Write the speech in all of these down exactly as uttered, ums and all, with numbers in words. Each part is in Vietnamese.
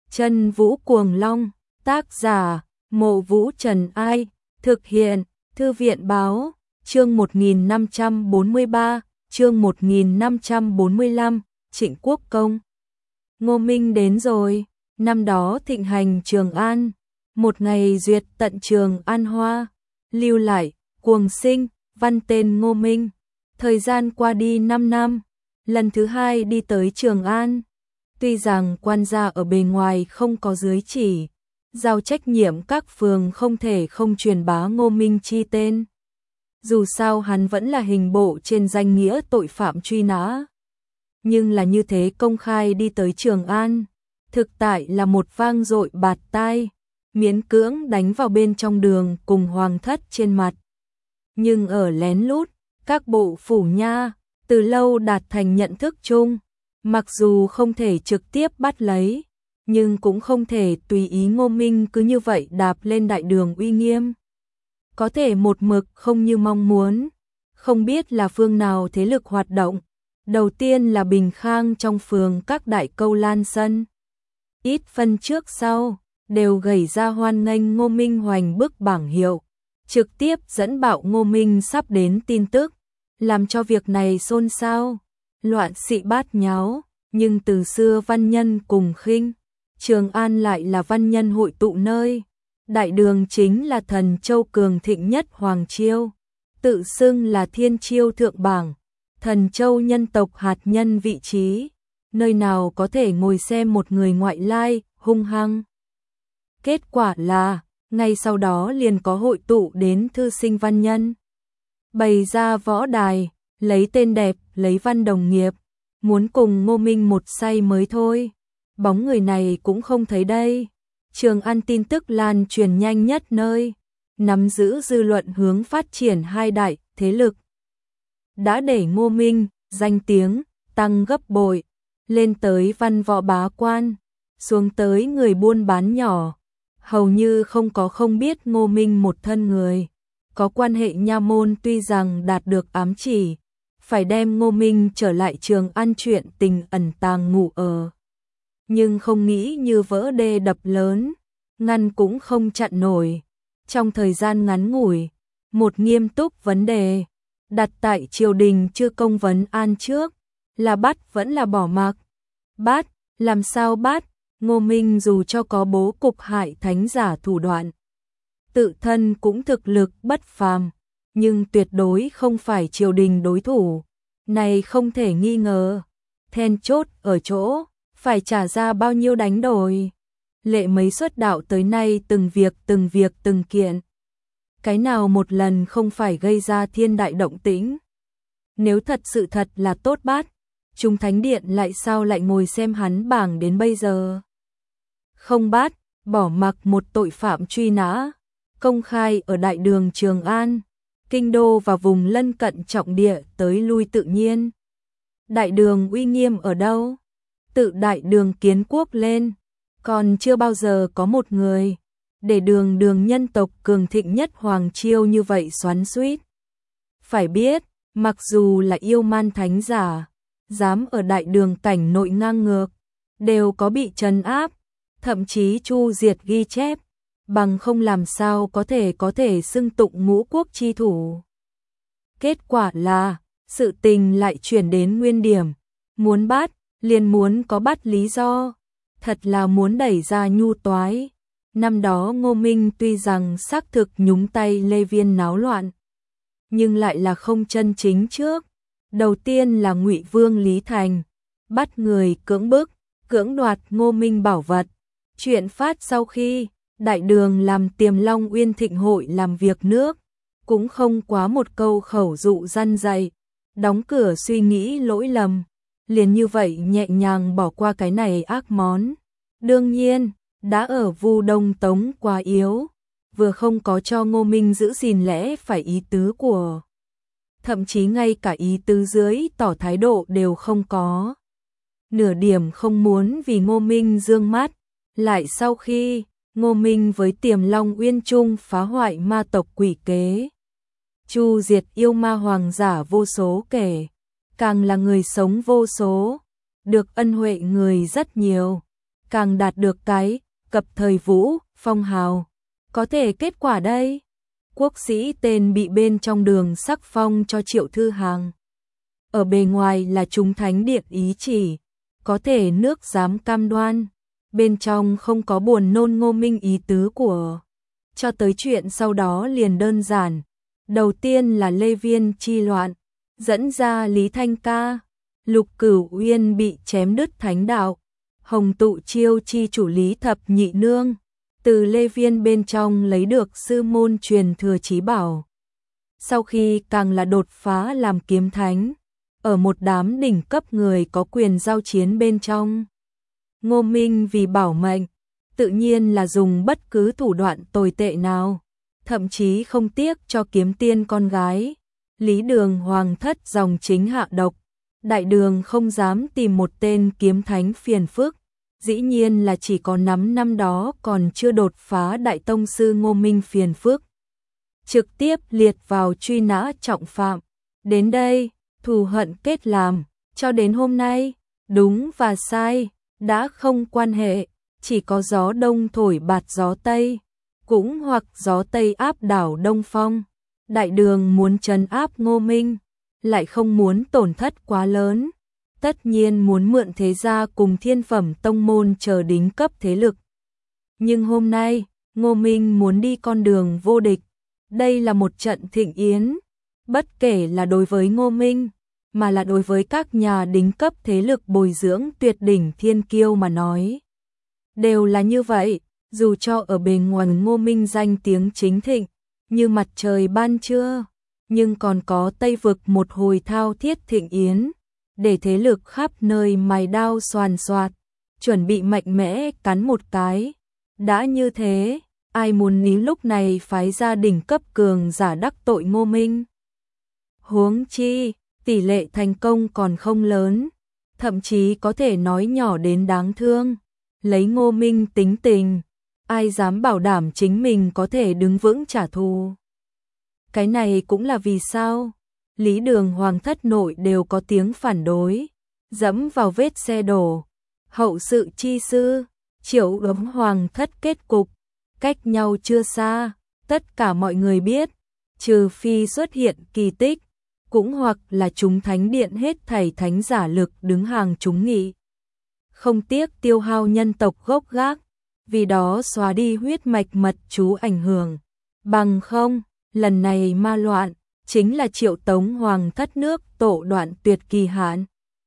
Chân Vũ Cuồng Long, tác giả, Mộ Vũ Trần Ai, thực hiện, Thư viện Báo, chương một nghìn năm trăm bốn mươi ba, chương một nghìn năm trăm bốn mươi lăm, Trịnh Quốc Công. Ngô Minh đến rồi, năm đó thịnh hành Trường An, một ngày duyệt tận Trường An Hoa, lưu lại, cuồng sinh, văn tên Ngô Minh. Thời gian qua đi năm năm, lần thứ hai đi tới Trường An. Tuy rằng quan gia ở bề ngoài không có dưới chỉ, giao trách nhiệm các phường không thể không truyền bá Ngô Minh chi tên. Dù sao hắn vẫn là hình bộ trên danh nghĩa tội phạm truy nã. Nhưng là như thế công khai đi tới Trường An, thực tại là một vang dội bạt tai, miễn cưỡng đánh vào bên trong đường cùng hoàng thất trên mặt. Nhưng ở lén lút, các bộ phủ nha, từ lâu đạt thành nhận thức chung. Mặc dù không thể trực tiếp bắt lấy, nhưng cũng không thể tùy ý Ngô Minh cứ như vậy đạp lên đại đường uy nghiêm. Có thể một mực không như mong muốn, không biết là phương nào thế lực hoạt động. Đầu tiên là Bình Khang trong phường các đại câu lan sân. Ít phân trước sau, đều gảy ra hoan nghênh Ngô Minh hoành bức bảng hiệu, trực tiếp dẫn bạo Ngô Minh sắp đến tin tức, làm cho việc này xôn xao. Loạn xị bát nháo, nhưng từ xưa văn nhân cùng khinh, Trường An lại là văn nhân hội tụ nơi. Đại đường chính là thần châu cường thịnh nhất Hoàng Chiêu, tự xưng là thiên chiêu thượng bảng, thần châu nhân tộc hạt nhân vị trí, nơi nào có thể ngồi xem một người ngoại lai, hung hăng. Kết quả là, ngay sau đó liền có hội tụ đến thư sinh văn nhân, bày ra võ đài, lấy tên đẹp, lấy văn đồng nghiệp, muốn cùng Ngô Minh một say mới thôi. Bóng người này cũng không thấy đây. Trường An tin tức lan truyền nhanh nhất nơi, nắm giữ dư luận hướng phát triển hai đại thế lực. Đã để Ngô Minh, danh tiếng, tăng gấp bội, lên tới văn võ bá quan, xuống tới người buôn bán nhỏ. Hầu như không có không biết Ngô Minh một thân người. Có quan hệ nha môn tuy rằng đạt được ám chỉ, phải đem Ngô Minh trở lại Trường An chuyện tình ẩn tàng ngủ ở. Nhưng không nghĩ như vỡ đê đập lớn, ngăn cũng không chặn nổi. Trong thời gian ngắn ngủi, một nghiêm túc vấn đề, đặt tại triều đình chưa công vấn an trước, là bắt vẫn là bỏ mặc. Bắt, làm sao bắt? Ngô Minh dù cho có bố cục hại thánh giả thủ đoạn, tự thân cũng thực lực bất phàm, nhưng tuyệt đối không phải triều đình đối thủ. Này không thể nghi ngờ, then chốt ở chỗ, phải trả ra bao nhiêu đánh đổi. Lệ mấy xuất đạo tới nay từng việc từng việc từng kiện. Cái nào một lần không phải gây ra thiên đại động tĩnh. Nếu thật sự thật là tốt bắt, chúng thánh điện lại sao lại ngồi xem hắn bảng đến bây giờ. Không bắt, bỏ mặc một tội phạm truy nã, công khai ở đại đường Trường An, kinh đô và vùng lân cận trọng địa tới lui tự nhiên. Đại đường uy nghiêm ở đâu? Tự đại đường kiến quốc lên, còn chưa bao giờ có một người để đường đường nhân tộc cường thịnh nhất Hoàng Chiêu như vậy xoắn xuýt. Phải biết, mặc dù là yêu man thánh giả, dám ở đại đường cảnh nội ngang ngược, đều có bị trấn áp, thậm chí chu diệt ghi chép, bằng không làm sao có thể có thể xưng tụng ngũ quốc chi thủ. Kết quả là, sự tình lại chuyển đến nguyên điểm, muốn bắt, liền muốn có bắt lý do, thật là muốn đẩy ra nhu toái. Năm đó Ngô Minh tuy rằng xác thực nhúng tay Lê Viên náo loạn, nhưng lại là không chân chính trước. Đầu tiên là Ngụy Vương Lý Thành, bắt người cưỡng bức, cưỡng đoạt Ngô Minh bảo vật. Chuyện phát sau khi đại đường làm Tiềm Long Uyên Thịnh hội làm việc nước, cũng không quá một câu khẩu dụ răn dạy, đóng cửa suy nghĩ lỗi lầm, liền như vậy nhẹ nhàng bỏ qua cái này ác món. Đương nhiên, đã ở Vu Đông Tống quá yếu, vừa không có cho Ngô Minh giữ gìn lẽ phải ý tứ của, thậm chí ngay cả ý tứ dưới tỏ thái độ đều không có. Nửa điểm không muốn vì Ngô Minh dương mắt, lại sau khi Ngô Minh với Tiềm Long Uyên chung phá hoại ma tộc quỷ kế, chu diệt yêu ma hoàng giả vô số kể, càng là người sống vô số, được ân huệ người rất nhiều. càng đạt được cái cập thời vũ, phong hào. Có thể kết quả đây. Quốc sĩ tên bị bên trong đường sắc phong cho Triệu Thư Hàng. Ở bề ngoài là chúng thánh điện ý chỉ, có thể nước dám cam đoan, bên trong không có buồn nôn Ngô Minh ý tứ của. Cho tới chuyện sau đó liền đơn giản. Đầu tiên là Lê Viên chi loạn, dẫn ra Lý Thanh Ca, Lục Cửu Uyên bị chém đứt thánh đạo, Hồng Tụ chiêu chi chủ Lý Thập Nhị Nương, từ Lê Viên bên trong lấy được sư môn truyền thừa chí bảo. Sau khi càng là đột phá làm kiếm thánh, ở một đám đỉnh cấp người có quyền giao chiến bên trong. Ngô Minh vì bảo mệnh, tự nhiên là dùng bất cứ thủ đoạn tồi tệ nào, thậm chí không tiếc cho kiếm tiên con gái. Lý Đường hoàng thất dòng chính hạ độc, đại đường không dám tìm một tên kiếm thánh phiền phức, dĩ nhiên là chỉ có nắm năm đó còn chưa đột phá đại tông sư Ngô Minh phiền phức. Trực tiếp liệt vào truy nã trọng phạm. Đến đây, thù hận kết làm, cho đến hôm nay, đúng và sai, đã không quan hệ, chỉ có gió đông thổi bạt gió tây, cũng hoặc gió tây áp đảo đông phong. Đại đường muốn trấn áp Ngô Minh, lại không muốn tổn thất quá lớn, tất nhiên muốn mượn thế gia cùng thiên phẩm tông môn chờ đính cấp thế lực. Nhưng hôm nay, Ngô Minh muốn đi con đường vô địch, đây là một trận thịnh yến, bất kể là đối với Ngô Minh, mà là đối với các nhà đính cấp thế lực bồi dưỡng tuyệt đỉnh thiên kiêu mà nói. Đều là như vậy, dù cho ở bề ngoài Ngô Minh danh tiếng chính thịnh, như mặt trời ban trưa, nhưng còn có Tây Vực một hồi thao thiết thịnh yến, để thế lực khắp nơi mài đao xoàn xoạt, chuẩn bị mạnh mẽ cắn một cái. Đã như thế, ai muốn ní lúc này phái gia đình cấp cường giả đắc tội Ngô Minh. Huống chi, tỷ lệ thành công còn không lớn, thậm chí có thể nói nhỏ đến đáng thương. Lấy Ngô Minh tính tình, ai dám bảo đảm chính mình có thể đứng vững trả thù. Cái này cũng là vì sao Lý Đường hoàng thất nội đều có tiếng phản đối, dẫm vào vết xe đổ. Hậu sự chi sư, Triệu ấm hoàng thất kết cục, cách nhau chưa xa, tất cả mọi người biết, trừ phi xuất hiện kỳ tích, cũng hoặc là chúng thánh điện hết thảy thánh giả lực đứng hàng chúng nghị. Không tiếc tiêu hao nhân tộc gốc gác, vì đó xóa đi huyết mạch mật chú ảnh hưởng. Bằng không, lần này ma loạn, chính là Triệu Tống hoàng thất nước tổ đoạn tuyệt kỳ hạn.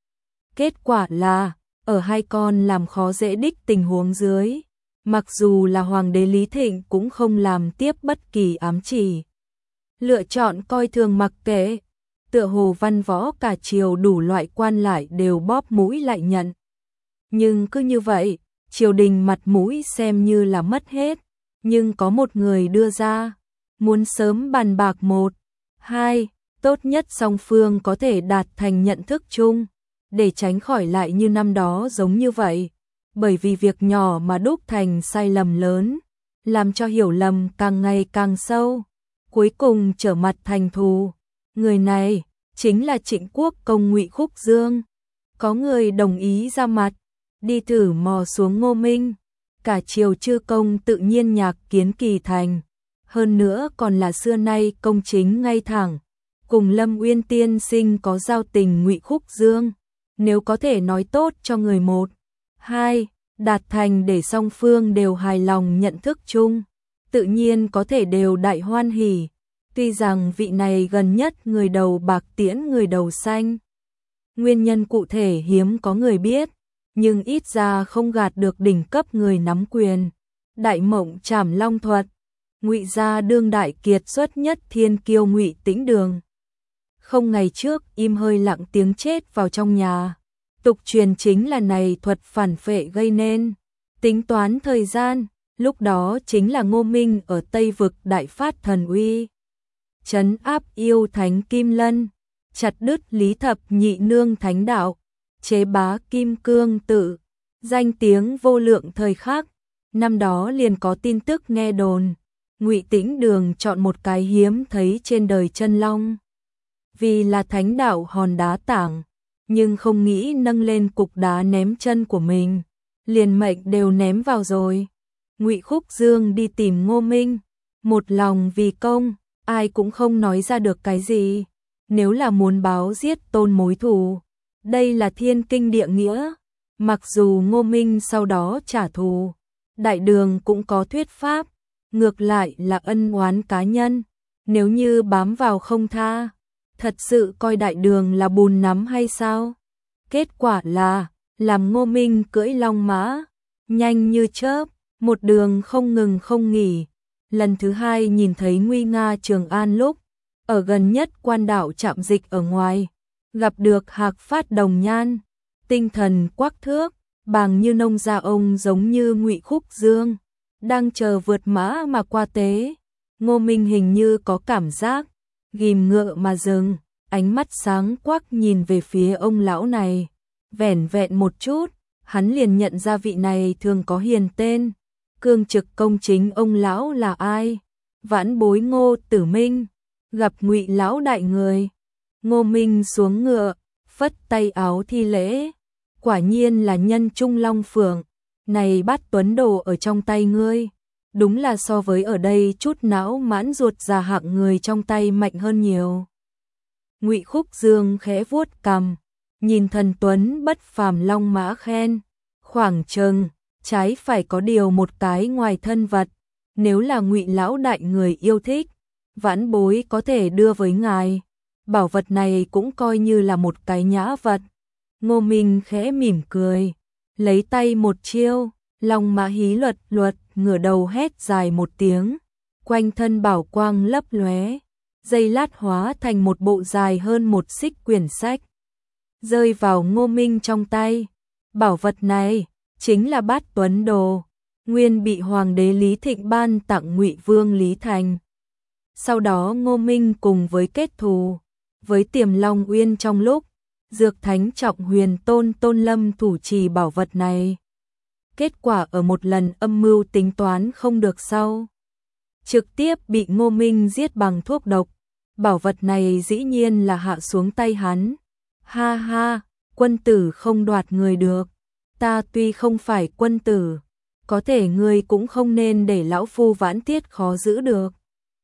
Kết quả là, ở hai con làm khó dễ đích tình huống dưới, mặc dù là hoàng đế Lý Thịnh cũng không làm tiếp bất kỳ ám chỉ. Lựa chọn coi thường mặc kệ, tựa hồ văn võ cả triều đủ loại quan lại đều bóp mũi lại nhận. Nhưng cứ như vậy, triều đình mặt mũi xem như là mất hết, nhưng có một người đưa ra, muốn sớm bàn bạc một, hai, tốt nhất song phương có thể đạt thành nhận thức chung, để tránh khỏi lại như năm đó giống như vậy, bởi vì việc nhỏ mà đúc thành sai lầm lớn, làm cho hiểu lầm càng ngày càng sâu, cuối cùng trở mặt thành thù. Người này chính là Trịnh Quốc công Ngụy Khúc Dương. Có người đồng ý ra mặt, đi thử mò xuống Ngô Minh, cả triều chư công tự nhiên nhạc kiến kỳ thành, hơn nữa còn là xưa nay công chính ngay thẳng, cùng Lâm Uyên tiên sinh có giao tình Ngụy Khúc Dương, nếu có thể nói tốt cho người một, hai, đạt thành để song phương đều hài lòng nhận thức chung, tự nhiên có thể đều đại hoan hỉ. Tuy rằng vị này gần nhất người đầu bạc tiễn người đầu xanh, nguyên nhân cụ thể hiếm có người biết, nhưng ít ra không gạt được đỉnh cấp người nắm quyền. Đại Mộng Trảm Long Thuật, Ngụy gia đương đại kiệt xuất nhất thiên kiêu Ngụy Tĩnh Đường. Không ngày trước im hơi lặng tiếng chết vào trong nhà, tục truyền chính là này thuật phản phệ gây nên. Tính toán thời gian, lúc đó chính là Ngô Minh ở Tây Vực đại phát thần uy, trấn áp yêu thánh Kim Lân, chặt đứt Lý Thập Nhị Nương thánh đạo, chế bá Kim Cương Tự, danh tiếng vô lượng thời khắc. Năm đó liền có tin tức nghe đồn, Ngụy Tĩnh Đường chọn một cái hiếm thấy trên đời chân long, vì là thánh đạo hòn đá tảng, nhưng không nghĩ nâng lên cục đá ném chân của mình, liền mệnh đều ném vào rồi. Ngụy Khúc Dương đi tìm Ngô Minh, một lòng vì công, ai cũng không nói ra được cái gì. Nếu là muốn báo giết Tôn mối thù, đây là thiên kinh địa nghĩa. Mặc dù Ngô Minh sau đó trả thù, Đại Đường cũng có thuyết pháp, ngược lại là ân oán cá nhân. Nếu như bám vào không tha, thật sự coi Đại Đường là bùn nắm hay sao? Kết quả là, làm Ngô Minh cưỡi long mã, nhanh như chớp, một đường không ngừng không nghỉ. Lần thứ hai nhìn thấy nguy nga Trường An lúc, ở gần nhất quan đạo trạm dịch ở ngoài, gặp được Hạc Phát Đồng Nhan, tinh thần quắc thước, bàng như nông gia ông giống như Ngụy Khúc Dương, đang chờ vượt mã mà qua tế. Ngô Minh hình như có cảm giác, ghim ngựa mà dừng, ánh mắt sáng quắc nhìn về phía ông lão này. Vẻn vẹn một chút, hắn liền nhận ra vị này thường có hiền tên, cương trực công chính ông lão là ai? Vãn bối Ngô Tử Minh, gặp Ngụy lão đại người. Ngô Minh xuống ngựa, phất tay áo thi lễ, quả nhiên là nhân trung long phượng, này Bát Tuấn Đồ ở trong tay ngươi, đúng là so với ở đây chút não mãn ruột già hạng người trong tay mạnh hơn nhiều. Ngụy Khúc Dương khẽ vuốt cằm, nhìn thần tuấn bất phàm long mã khen, khoảng chừng trái phải có điều một cái ngoài thân vật, nếu là Ngụy lão đại người yêu thích, vãn bối có thể đưa với ngài. Bảo vật này cũng coi như là một cái nhã vật. Ngô Minh khẽ mỉm cười, lấy tay một chiêu, long mã hí luật luật, ngửa đầu hét dài một tiếng, quanh thân bảo quang lấp lóe, giây lát hóa thành một bộ dài hơn một xích quyển sách, rơi vào Ngô Minh trong tay. Bảo vật này chính là Bát Tuấn Đồ, nguyên bị Hoàng đế Lý Thịnh ban tặng Ngụy Vương Lý Thành. Sau đó Ngô Minh cùng với kết thù với Tiềm Long Uyên trong lúc Dược Thánh Trọng Huyền Tôn Tôn Lâm thủ trì bảo vật này. Kết quả ở một lần âm mưu tính toán không được sau, trực tiếp bị Ngô Minh giết bằng thuốc độc. Bảo vật này dĩ nhiên là hạ xuống tay hắn. Ha ha, quân tử không đoạt người được. Ta tuy không phải quân tử, có thể ngươi cũng không nên để lão phu Vãn Tiết khó giữ được.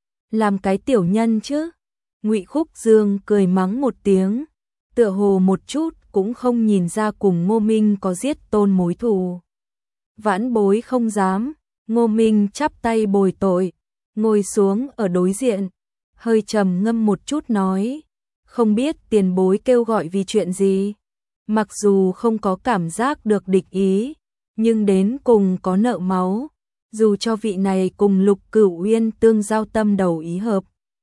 Làm cái tiểu nhân chứ? Ngụy Khúc Dương cười mắng một tiếng, tựa hồ một chút cũng không nhìn ra cùng Ngô Minh có giết Tôn mối thù. Vãn bối không dám. Ngô Minh chắp tay bồi tội, ngồi xuống ở đối diện, hơi trầm ngâm một chút nói, không biết tiền bối kêu gọi vì chuyện gì. Mặc dù không có cảm giác được địch ý, nhưng đến cùng có nợ máu, dù cho vị này cùng Lục Cửu Uyên tương giao tâm đầu ý hợp.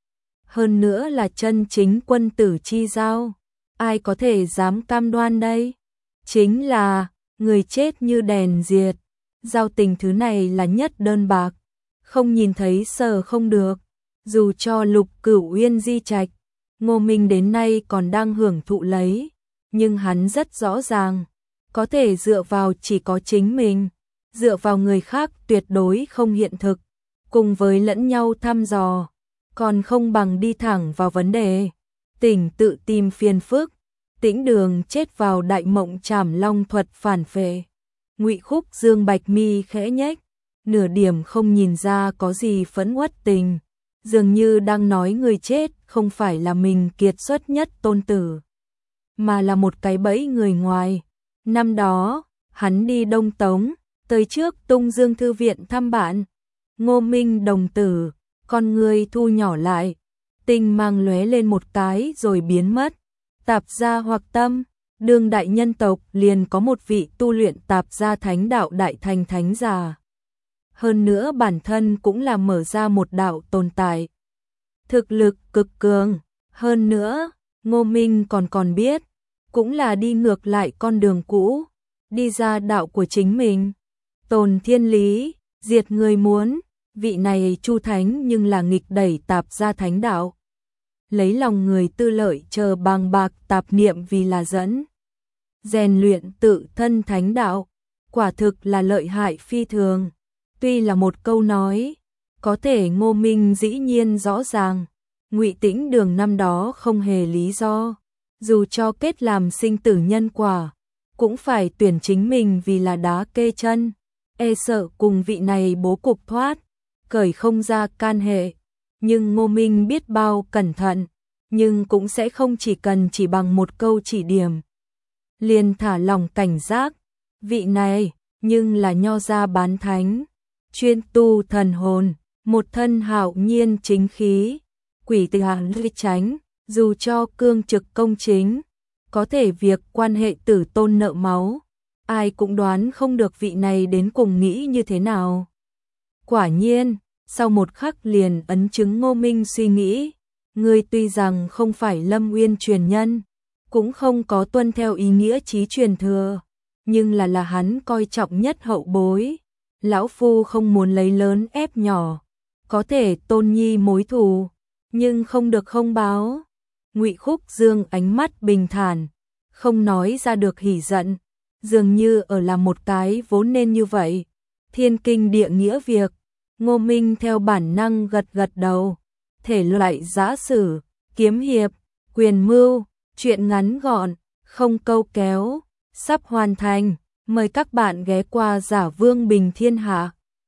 Hơn nữa là chân chính quân tử chi giao, ai có thể dám cam đoan đây? Chính là người chết như đèn diệt, giao tình thứ này là nhất đơn bạc, không nhìn thấy sờ không được. Dù cho Lục Cửu Uyên di trạch, Ngô Minh đến nay còn đang hưởng thụ lấy, nhưng hắn rất rõ ràng, có thể dựa vào chỉ có chính mình, dựa vào người khác tuyệt đối không hiện thực, cùng với lẫn nhau thăm dò, còn không bằng đi thẳng vào vấn đề. Tỉnh tự tìm phiền phức, Tĩnh Đường chết vào đại mộng Trảm Long thuật phản phệ. Ngụy Khúc Dương bạch mi khẽ nhếch, nửa điểm không nhìn ra có gì phẫn uất tình, dường như đang nói người chết không phải là mình kiệt xuất nhất tôn tử, mà là một cái bẫy người ngoài. Năm đó, hắn đi Đông Tống, tới trước Tung Dương thư viện thăm bạn. Ngô Minh đồng tử, con người thu nhỏ lại, tinh mang lóe lên một cái rồi biến mất. Tạp gia hoặc tâm, đương đại nhân tộc liền có một vị tu luyện tạp gia thánh đạo đại thành thánh giả. Hơn nữa bản thân cũng là mở ra một đạo tồn tại, thực lực cực cường. Hơn nữa, Ngô Minh còn còn biết, cũng là đi ngược lại con đường cũ, đi ra đạo của chính mình. Tồn thiên lý, diệt người muốn, vị này Chu Thánh nhưng là nghịch đẩy tạp gia thánh đạo, lấy lòng người tư lợi chờ bàng bạc tạp niệm vì là dẫn, rèn luyện tự thân thánh đạo, quả thực là lợi hại phi thường. Tuy là một câu nói, có thể Ngô Minh dĩ nhiên rõ ràng, Ngụy Tĩnh Đường năm đó không hề lý do, dù cho kết làm sinh tử nhân quả, cũng phải tuyển chính mình vì là đá kê chân, e sợ cùng vị này bố cục thoát, cởi không ra can hệ, nhưng Ngô Minh biết bao cẩn thận, nhưng cũng sẽ không chỉ cần chỉ bằng một câu chỉ điểm. Liền thả lòng cảnh giác, vị này, nhưng là nho gia bán thánh, chuyên tu thần hồn, một thân hạo nhiên chính khí, quỷ từ hàng ly tránh, dù cho cương trực công chính, có thể việc quan hệ tử tôn nợ máu, ai cũng đoán không được vị này đến cùng nghĩ như thế nào. Quả nhiên, sau một khắc liền ấn chứng Ngô Minh suy nghĩ, người tuy rằng không phải Lâm Uyên truyền nhân, cũng không có tuân theo ý nghĩa chí truyền thừa, nhưng là là hắn coi trọng nhất hậu bối. Lão Phu không muốn lấy lớn ép nhỏ, có thể tôn nhi mối thù, nhưng không được không báo. Ngụy Khúc Dương ánh mắt bình thản, không nói ra được hỉ giận, dường như ở làm một cái vốn nên như vậy. Thiên kinh địa nghĩa việc, Ngô Minh theo bản năng gật gật đầu, thể loại giã sử, kiếm hiệp, quyền mưu, chuyện ngắn gọn, không câu kéo, sắp hoàn thành, mời các bạn ghé qua Giả Vương Bình Thiên Hạ.